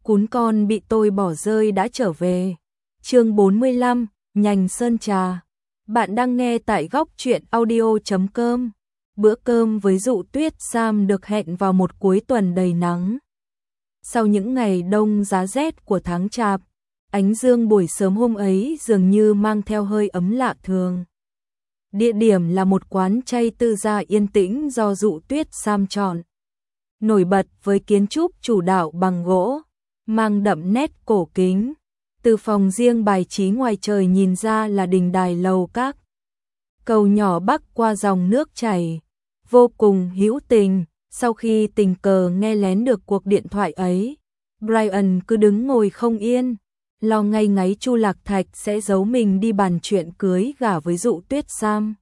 Cún con bị tôi bỏ rơi đã trở về. Chương 45, nhành sơn trà. Bạn đang nghe tại góc truyện audio.com. Bữa cơm với Dụ Tuyết Sam được hẹn vào một cuối tuần đầy nắng. Sau những ngày đông giá rét của tháng Chạp, ánh dương buổi sớm hôm ấy dường như mang theo hơi ấm lạ thường. Địa điểm là một quán chay tư gia yên tĩnh do Dụ Tuyết Sam chọn. Nổi bật với kiến trúc chủ đạo bằng gỗ, mang đậm nét cổ kính. Từ phòng riêng bài trí ngoài trời nhìn ra là đình đài lầu các. Cầu nhỏ bắc qua dòng nước chảy, vô cùng hữu tình. Sau khi tình cờ nghe lén được cuộc điện thoại ấy, Brian cứ đứng ngồi không yên, lo ngay ngáy Chu Lạc Thạch sẽ giấu mình đi bàn chuyện cưới gả với Dụ Tuyết Sam.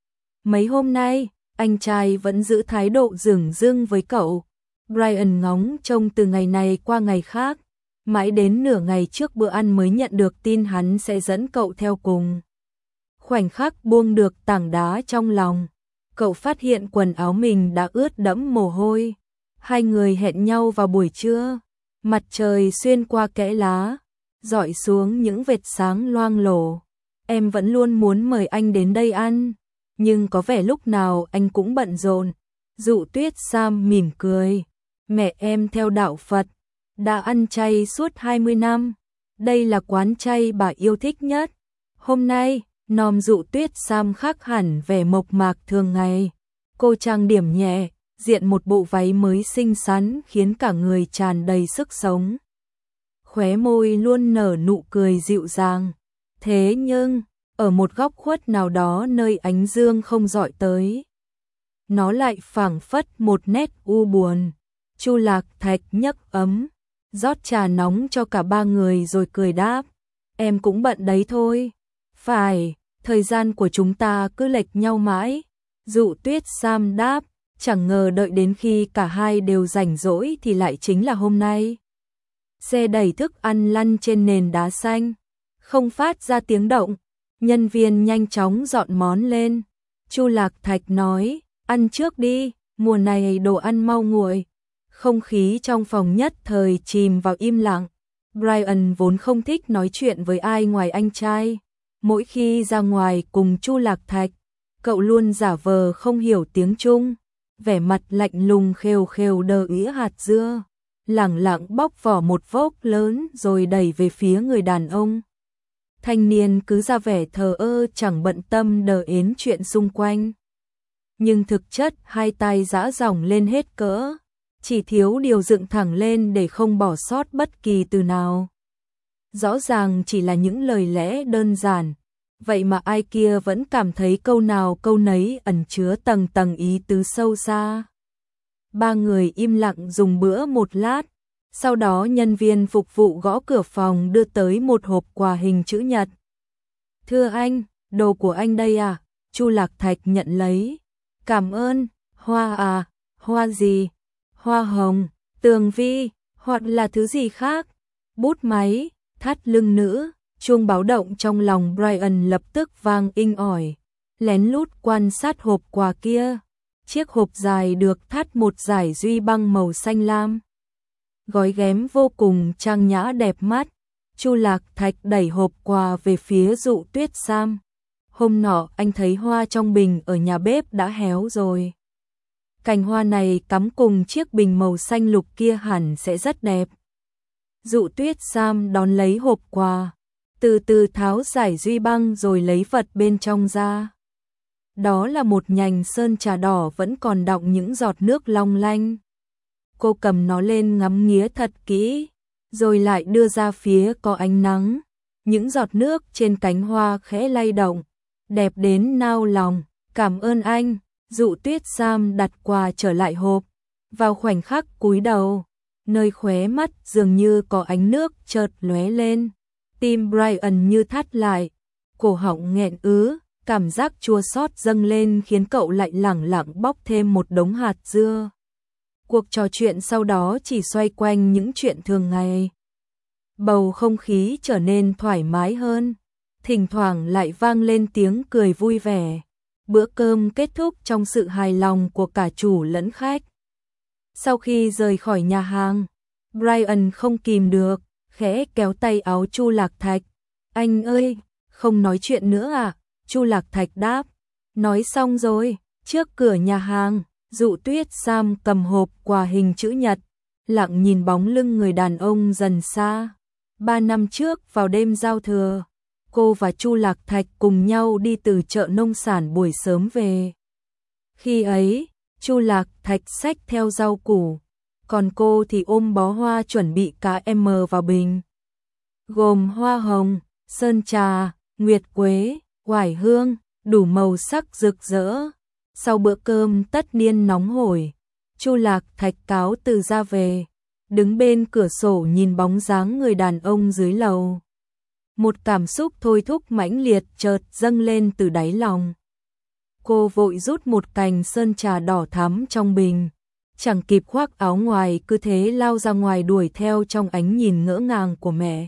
Mấy hôm nay, anh trai vẫn giữ thái độ dửng dưng với cậu. Brian ngóng trông từ ngày này qua ngày khác, mãi đến nửa ngày trước bữa ăn mới nhận được tin hắn sẽ dẫn cậu theo cùng. Khoảnh khắc buông được tảng đá trong lòng, cậu phát hiện quần áo mình đã ướt đẫm mồ hôi. Hai người hẹn nhau vào buổi trưa, mặt trời xuyên qua kẽ lá, rọi xuống những vệt sáng loang lổ. Em vẫn luôn muốn mời anh đến đây ăn, nhưng có vẻ lúc nào anh cũng bận rộn. Dụ Tuyết Sam mỉm cười. Mẹ em theo đạo Phật, đã ăn chay suốt 20 năm. Đây là quán chay bà yêu thích nhất. Hôm nay, nòm Dụ Tuyết Sam khác hẳn vẻ mộc mạc thường ngày. Cô trang điểm nhẹ, diện một bộ váy mới xinh xắn khiến cả người tràn đầy sức sống. Khóe môi luôn nở nụ cười dịu dàng. Thế nhưng, ở một góc khuất nào đó nơi ánh dương không dọi tới, nó lại phảng phất một nét u buồn. Chu Lạc Thạch nhấc ấm, rót trà nóng cho cả ba người rồi cười đáp. Em cũng bận đấy thôi. Phải, thời gian của chúng ta cứ lệch nhau mãi. Dụ Tuyết Sam đáp, chẳng ngờ đợi đến khi cả hai đều rảnh rỗi thì lại chính là hôm nay. Xe đẩy thức ăn lăn trên nền đá xanh, không phát ra tiếng động. Nhân viên nhanh chóng dọn món lên. Chu Lạc Thạch nói, ăn trước đi, mùa này đồ ăn mau nguội. Không khí trong phòng nhất thời chìm vào im lặng. Brian vốn không thích nói chuyện với ai ngoài anh trai. Mỗi khi ra ngoài cùng Chu Lạc Thạch, cậu luôn giả vờ không hiểu tiếng Trung, vẻ mặt lạnh lùng khều khều đờ ỉa hạt dưa, lẳng lặng bóc vỏ một vốc lớn rồi đẩy về phía người đàn ông. Thanh niên cứ ra vẻ thờ ơ chẳng bận tâm đờ ến chuyện xung quanh. Nhưng thực chất hai tay giã ròng lên hết cỡ, chỉ thiếu điều dựng thẳng lên để không bỏ sót bất kỳ từ nào. Rõ ràng chỉ là những lời lẽ đơn giản, vậy mà ai kia vẫn cảm thấy câu nào câu nấy ẩn chứa tầng tầng ý tứ sâu xa. Ba người im lặng dùng bữa một lát, sau đó nhân viên phục vụ gõ cửa phòng đưa tới một hộp quà hình chữ nhật. Thưa anh, đồ của anh đây à? Chu Lạc Thạch nhận lấy. Cảm ơn. Hoa à? Hoa gì? Hoa hồng, tường vi, hoặc là thứ gì khác? Bút máy, thắt lưng nữ. Chuông báo động trong lòng Brian lập tức vang inh ỏi. Lén lút quan sát hộp quà kia. Chiếc hộp dài được thắt một dải duy băng màu xanh lam. Gói ghém vô cùng trang nhã đẹp mắt. Chu Lạc Thạch đẩy hộp quà về phía Dụ Tuyết Sam. Hôm nọ anh thấy hoa trong bình ở nhà bếp đã héo rồi. Cành hoa này cắm cùng chiếc bình màu xanh lục kia hẳn sẽ rất đẹp. Dụ Tuyết Sam đón lấy hộp quà, từ từ tháo dải duy băng rồi lấy vật bên trong ra. Đó là một nhành sơn trà đỏ vẫn còn đọng những giọt nước long lanh. Cô cầm nó lên ngắm nghía thật kỹ, rồi lại đưa ra phía có ánh nắng. Những giọt nước trên cánh hoa khẽ lay động, đẹp đến nao lòng. Cảm ơn anh. Dụ Tuyết Sam đặt quà trở lại hộp. Vào khoảnh khắc cúi đầu, nơi khóe mắt dường như có ánh nước chợt lóe lên. Tim Brian như thắt lại, cổ họng nghẹn ứ, cảm giác chua xót dâng lên khiến cậu lại lẳng lặng bóc thêm một đống hạt dưa. Cuộc trò chuyện sau đó chỉ xoay quanh những chuyện thường ngày. Bầu không khí trở nên thoải mái hơn, thỉnh thoảng lại vang lên tiếng cười vui vẻ. Bữa cơm kết thúc trong sự hài lòng của cả chủ lẫn khách. Sau khi rời khỏi nhà hàng, Brian không kìm được, khẽ kéo tay áo Chu Lạc Thạch. Anh ơi, không nói chuyện nữa à? Chu Lạc Thạch đáp. Nói xong rồi. Trước cửa nhà hàng, Dụ Tuyết Sam cầm hộp quà hình chữ nhật, lặng nhìn bóng lưng người đàn ông dần xa. 3 năm trước vào đêm giao thừa, cô và Chu Lạc Thạch cùng nhau đi từ chợ nông sản buổi sớm về. Khi ấy, Chu Lạc Thạch xách theo rau củ, còn cô thì ôm bó hoa chuẩn bị cả M vào bình. Gồm hoa hồng, sơn trà, nguyệt quế, oải hương, đủ màu sắc rực rỡ. Sau bữa cơm tất niên nóng hổi, Chu Lạc Thạch cáo từ ra về, đứng bên cửa sổ nhìn bóng dáng người đàn ông dưới lầu. Một cảm xúc thôi thúc mãnh liệt chợt dâng lên từ đáy lòng. Cô vội rút một cành sơn trà đỏ thắm trong bình, chẳng kịp khoác áo ngoài cứ thế lao ra ngoài đuổi theo trong ánh nhìn ngỡ ngàng của mẹ.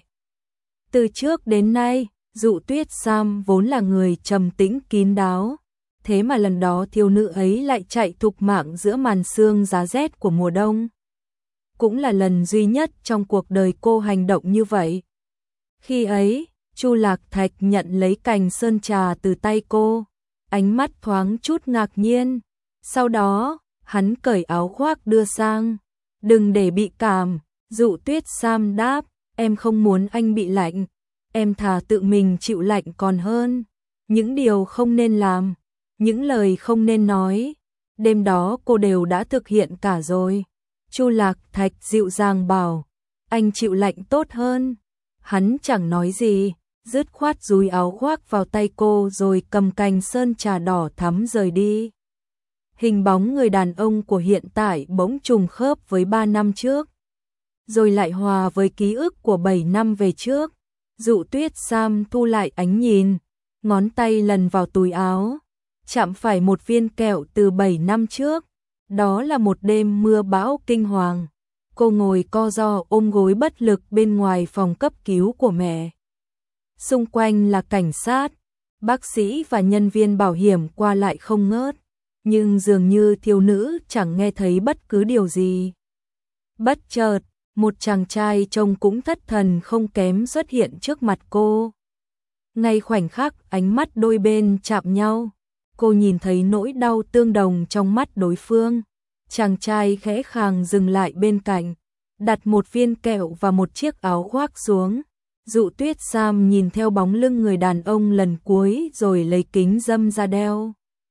Từ trước đến nay, Dụ Tuyết Sam vốn là người trầm tĩnh kín đáo, thế mà lần đó thiếu nữ ấy lại chạy thục mạng giữa màn sương giá rét của mùa đông. Cũng là lần duy nhất trong cuộc đời cô hành động như vậy. Khi ấy, Chu Lạc Thạch nhận lấy cành sơn trà từ tay cô, ánh mắt thoáng chút ngạc nhiên. Sau đó, hắn cởi áo khoác đưa sang. Đừng để bị cảm, Dụ Tuyết Sam đáp, em không muốn anh bị lạnh, em thà tự mình chịu lạnh còn hơn. Những điều không nên làm, những lời không nên nói, đêm đó cô đều đã thực hiện cả rồi. Chu Lạc Thạch dịu dàng bảo, anh chịu lạnh tốt hơn. Hắn chẳng nói gì, dứt khoát dúi áo khoác vào tay cô rồi cầm cành sơn trà đỏ thắm rời đi. Hình bóng người đàn ông của hiện tại bỗng trùng khớp với 3 năm trước, rồi lại hòa với ký ức của 7 năm về trước. Dụ Tuyết Sam thu lại ánh nhìn, ngón tay lần vào túi áo, chạm phải một viên kẹo từ 7 năm trước. Đó là một đêm mưa bão kinh hoàng. Cô ngồi co ro ôm gối bất lực bên ngoài phòng cấp cứu của mẹ. Xung quanh là cảnh sát, bác sĩ và nhân viên bảo hiểm qua lại không ngớt, nhưng dường như thiếu nữ chẳng nghe thấy bất cứ điều gì. Bất chợt, một chàng trai trông cũng thất thần không kém xuất hiện trước mặt cô. Ngay khoảnh khắc ánh mắt đôi bên chạm nhau, cô nhìn thấy nỗi đau tương đồng trong mắt đối phương. Chàng trai khẽ khàng dừng lại bên cạnh, đặt một viên kẹo và một chiếc áo khoác xuống. Dụ Tuyết Sam nhìn theo bóng lưng người đàn ông lần cuối rồi lấy kính râm ra đeo.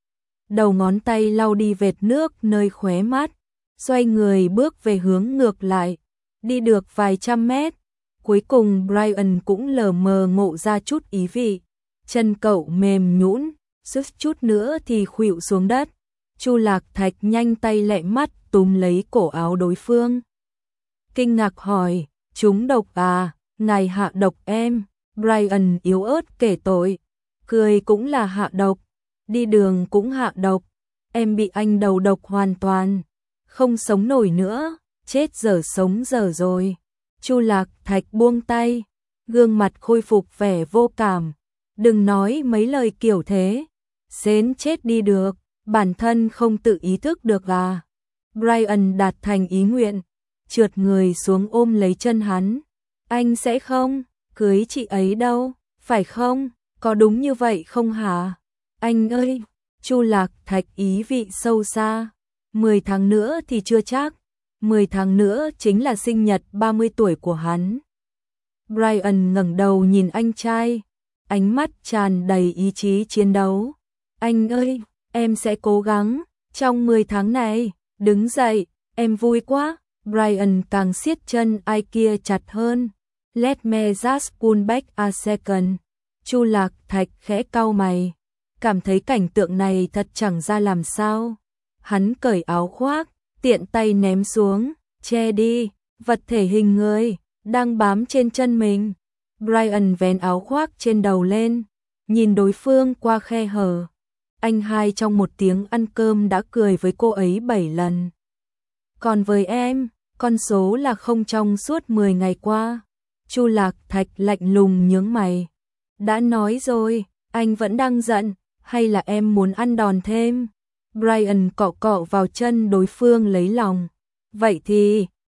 Đầu ngón tay lau đi vệt nước nơi khóe mắt, xoay người bước về hướng ngược lại. Đi được vài trăm mét, cuối cùng Brian cũng lờ mờ ngộ ra chút ý vị. Chân cậu mềm nhũn, suýt chút nữa thì khuỵu xuống đất. Chu Lạc Thạch nhanh tay lẹ mắt túm lấy cổ áo đối phương. Kinh ngạc hỏi, trúng độc à, ngài hạ độc em. Brian yếu ớt kể tội, cười cũng là hạ độc, đi đường cũng hạ độc. Em bị anh đầu độc hoàn toàn, không sống nổi nữa, chết dở sống dở rồi. Chu Lạc Thạch buông tay, gương mặt khôi phục vẻ vô cảm. Đừng nói mấy lời kiểu thế, xến chết đi được. Bản thân không tự ý thức được à? Brian đạt thành ý nguyện, trượt người xuống ôm lấy chân hắn. Anh sẽ không cưới chị ấy đâu, phải không? Có đúng như vậy không hả? Anh ơi, Chu Lạc Thạch ý vị sâu xa. 10 tháng nữa thì chưa chắc, 10 tháng nữa chính là sinh nhật 30 tuổi của hắn. Brian ngẩng đầu nhìn anh trai, ánh mắt tràn đầy ý chí chiến đấu. Anh ơi, em sẽ cố gắng, trong 10 tháng này, đứng dậy, em vui quá. Brian càng siết chân ai kia chặt hơn. Let me just pull back a second. Chu Lạc Thạch khẽ cau mày, cảm thấy cảnh tượng này thật chẳng ra làm sao. Hắn cởi áo khoác, tiện tay ném xuống, che đi, vật thể hình người, đang bám trên chân mình. Brian vén áo khoác trên đầu lên, nhìn đối phương qua khe hở. Anh hai trong một tiếng ăn cơm đã cười với cô ấy 7 lần. Còn với em, con số là không trong suốt 10 ngày qua. Chu Lạc Thạch lạnh lùng nhướng mày. Đã nói rồi, anh vẫn đang giận, hay là em muốn ăn đòn thêm? Brian cọ cọ vào chân đối phương lấy lòng. Vậy thì,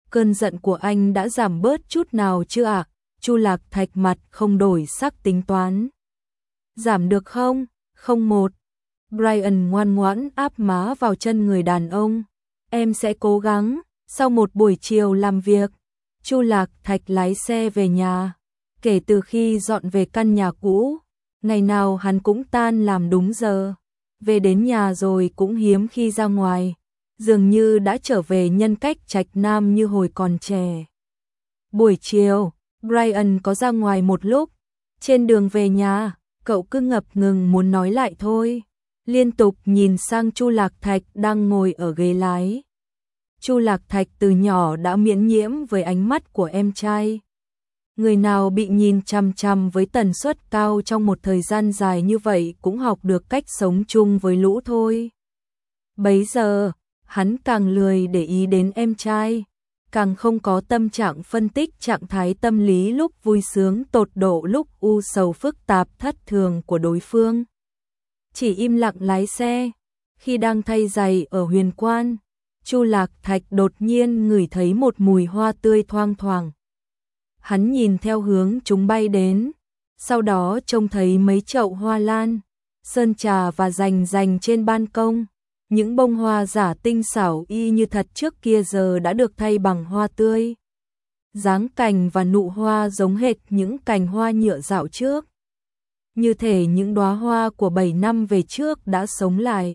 cơn giận của anh đã giảm bớt chút nào chưa ạ? Chu Lạc Thạch mặt không đổi sắc tính toán. Giảm được không? Không một. Brian ngoan ngoãn áp má vào chân người đàn ông. Em sẽ cố gắng. Sau một buổi chiều làm việc, Chu Lạc Thạch lái xe về nhà. Kể từ khi dọn về căn nhà cũ, ngày nào hắn cũng tan làm đúng giờ. Về đến nhà rồi cũng hiếm khi ra ngoài, dường như đã trở về nhân cách trạch nam như hồi còn trẻ. Buổi chiều, Brian có ra ngoài một lúc. Trên đường về nhà, cậu cứ ngập ngừng muốn nói lại thôi, liên tục nhìn sang Chu Lạc Thạch đang ngồi ở ghế lái. Chu Lạc Thạch từ nhỏ đã miễn nhiễm với ánh mắt của em trai. Người nào bị nhìn chằm chằm với tần suất cao trong một thời gian dài như vậy cũng học được cách sống chung với lũ thôi. Bấy giờ, hắn càng lười để ý đến em trai, càng không có tâm trạng phân tích trạng thái tâm lý lúc vui sướng tột độ lúc u sầu phức tạp thất thường của đối phương. Chỉ im lặng lái xe. Khi đang thay giày ở Huyền Quan, Chu Lạc Thạch đột nhiên ngửi thấy một mùi hoa tươi thoang thoảng. Hắn nhìn theo hướng chúng bay đến, sau đó trông thấy mấy chậu hoa lan, sơn trà và rành trên ban công. Những bông hoa giả tinh xảo y như thật trước kia giờ đã được thay bằng hoa tươi. Dáng cành và nụ hoa giống hệt những cành hoa nhựa dạo trước. Như thể những đóa hoa của 7 năm về trước đã sống lại.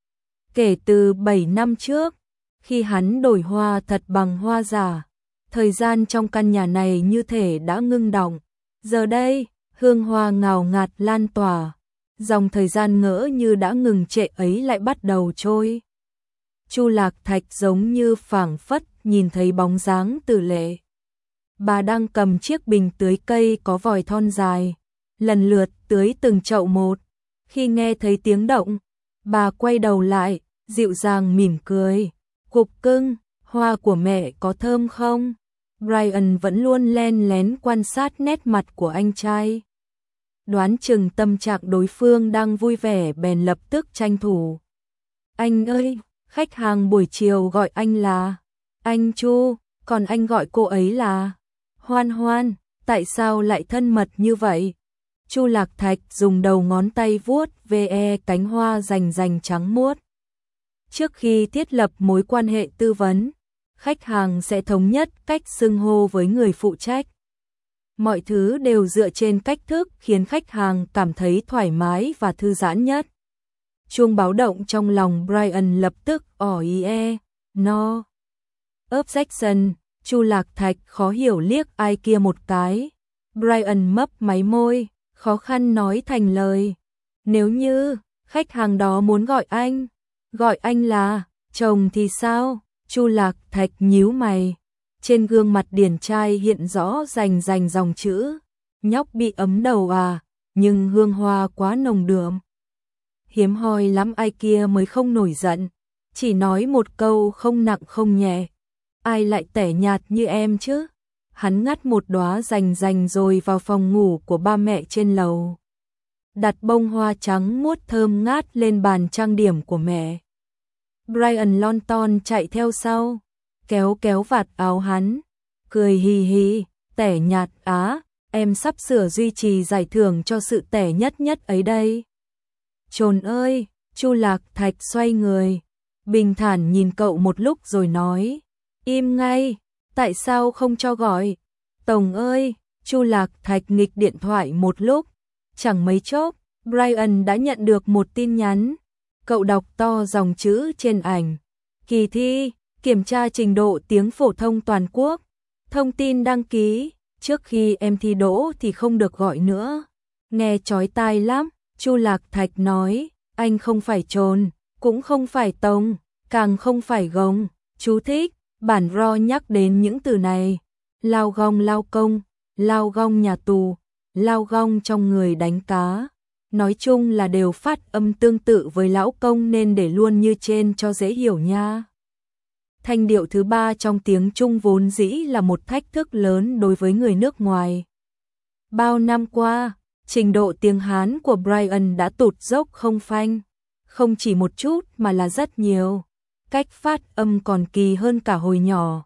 Kể từ 7 năm trước, khi hắn đổi hoa thật bằng hoa giả, thời gian trong căn nhà này như thể đã ngưng đọng. Giờ đây, hương hoa ngào ngạt lan tỏa, dòng thời gian ngỡ như đã ngừng trệ ấy lại bắt đầu trôi. Chu Lạc Thạch giống như phảng phất nhìn thấy bóng dáng Tử Lệ. Bà đang cầm chiếc bình tưới cây có vòi thon dài, lần lượt tưới từng chậu một. Khi nghe thấy tiếng động, bà quay đầu lại, dịu dàng mỉm cười. Cục cưng, hoa của mẹ có thơm không? Brian vẫn luôn len lén quan sát nét mặt của anh trai. Đoán chừng tâm trạng đối phương đang vui vẻ bèn lập tức tranh thủ. Anh ơi, khách hàng buổi chiều gọi anh là anh Chu, còn anh gọi cô ấy là Hoan Hoan, tại sao lại thân mật như vậy? Chu Lạc Thạch dùng đầu ngón tay vuốt ve cánh hoa rành trắng muốt. Trước khi thiết lập mối quan hệ tư vấn, khách hàng sẽ thống nhất cách xưng hô với người phụ trách. Mọi thứ đều dựa trên cách thức khiến khách hàng cảm thấy thoải mái và thư giãn nhất. Chuông báo động trong lòng Brian lập tức no. Objection, Chu Lạc Thạch khó hiểu liếc ai kia một cái. Brian mấp máy môi, khó khăn nói thành lời. Nếu như khách hàng đó muốn gọi anh là chồng thì sao? Chu Lạc Thạch nhíu mày. Trên gương mặt điển trai hiện rõ rành dòng chữ. Nhóc bị ấm đầu à, nhưng hương hoa quá nồng đượm. Hiếm hoi lắm ai kia mới không nổi giận, chỉ nói một câu không nặng không nhẹ. Ai lại tẻ nhạt như em chứ? Hắn ngắt một đóa rành rồi vào phòng ngủ của ba mẹ trên lầu. Đặt bông hoa trắng muốt thơm ngát lên bàn trang điểm của mẹ. Brian lon ton chạy theo sau, kéo vạt áo hắn, cười hì hì, tẻ nhạt á, em sắp sửa duy trì giải thưởng cho sự tẻ nhất ấy đây. Trồn ơi, Chu Lạc Thạch xoay người, bình thản nhìn cậu một lúc rồi nói, im ngay, tại sao không cho gọi? Tổng ơi, Chu Lạc Thạch nghịch điện thoại một lúc, chẳng mấy chốc, Brian đã nhận được một tin nhắn. Cậu đọc to dòng chữ trên ảnh. Kỳ thi, kiểm tra trình độ tiếng phổ thông toàn quốc. Thông tin đăng ký, trước khi em thi đỗ thì không được gọi nữa. Nghe chói tai lắm, Chu Lạc Thạch nói, anh không phải trồn, cũng không phải tông, càng không phải gồng. Chú thích, bản ro nhắc đến những từ này. Lao gong lao công, lao gong nhà tù, lao gong trong người đánh cá. Nói chung là đều phát âm tương tự với lão công nên để luôn như trên cho dễ hiểu nha. Thanh điệu thứ ba trong tiếng Trung vốn dĩ là một thách thức lớn đối với người nước ngoài. Bao năm qua, trình độ tiếng Hán của Brian đã tụt dốc không phanh. Không chỉ một chút mà là rất nhiều. Cách phát âm còn kỳ hơn cả hồi nhỏ.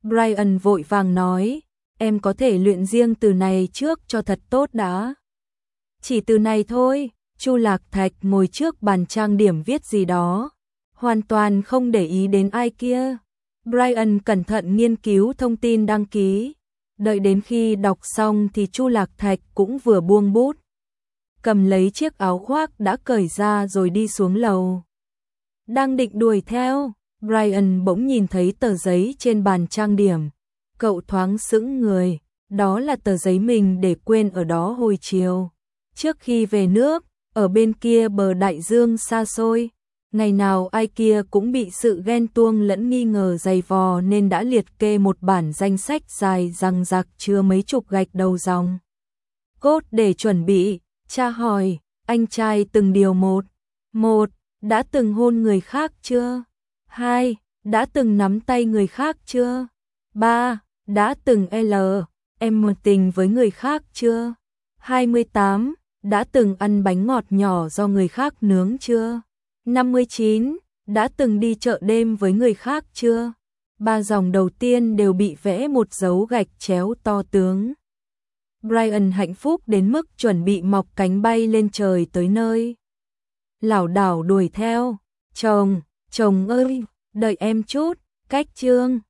Brian vội vàng nói, em có thể luyện riêng từ này trước cho thật tốt đã. Chỉ từ này thôi. Chu Lạc Thạch ngồi trước bàn trang điểm viết gì đó, hoàn toàn không để ý đến ai kia. Brian cẩn thận nghiên cứu thông tin đăng ký. Đợi đến khi đọc xong thì Chu Lạc Thạch cũng vừa buông bút, cầm lấy chiếc áo khoác đã cởi ra rồi đi xuống lầu. Đang định đuổi theo, Brian bỗng nhìn thấy tờ giấy trên bàn trang điểm. Cậu thoáng sững người, đó là tờ giấy mình để quên ở đó hồi chiều. Trước khi về nước, ở bên kia bờ đại dương xa xôi, ngày nào ai kia cũng bị sự ghen tuông lẫn nghi ngờ dày vò nên đã liệt kê một bản danh sách dài dằng dặc chứa mấy chục gạch đầu dòng. Cốt để chuẩn bị, cha hỏi, anh trai từng điều một. 1. Đã từng hôn người khác chưa? 2. Đã từng nắm tay người khác chưa? 3. Đã từng em một tình với người khác chưa? 28. Đã từng ăn bánh ngọt nhỏ do người khác nướng chưa? 59. Đã từng đi chợ đêm với người khác chưa? 3 dòng đầu tiên đều bị vẽ một dấu gạch chéo to tướng. Brian hạnh phúc đến mức chuẩn bị mọc cánh bay lên trời tới nơi. Lảo đảo đuổi theo. Chồng ơi, đợi em chút, cách chương.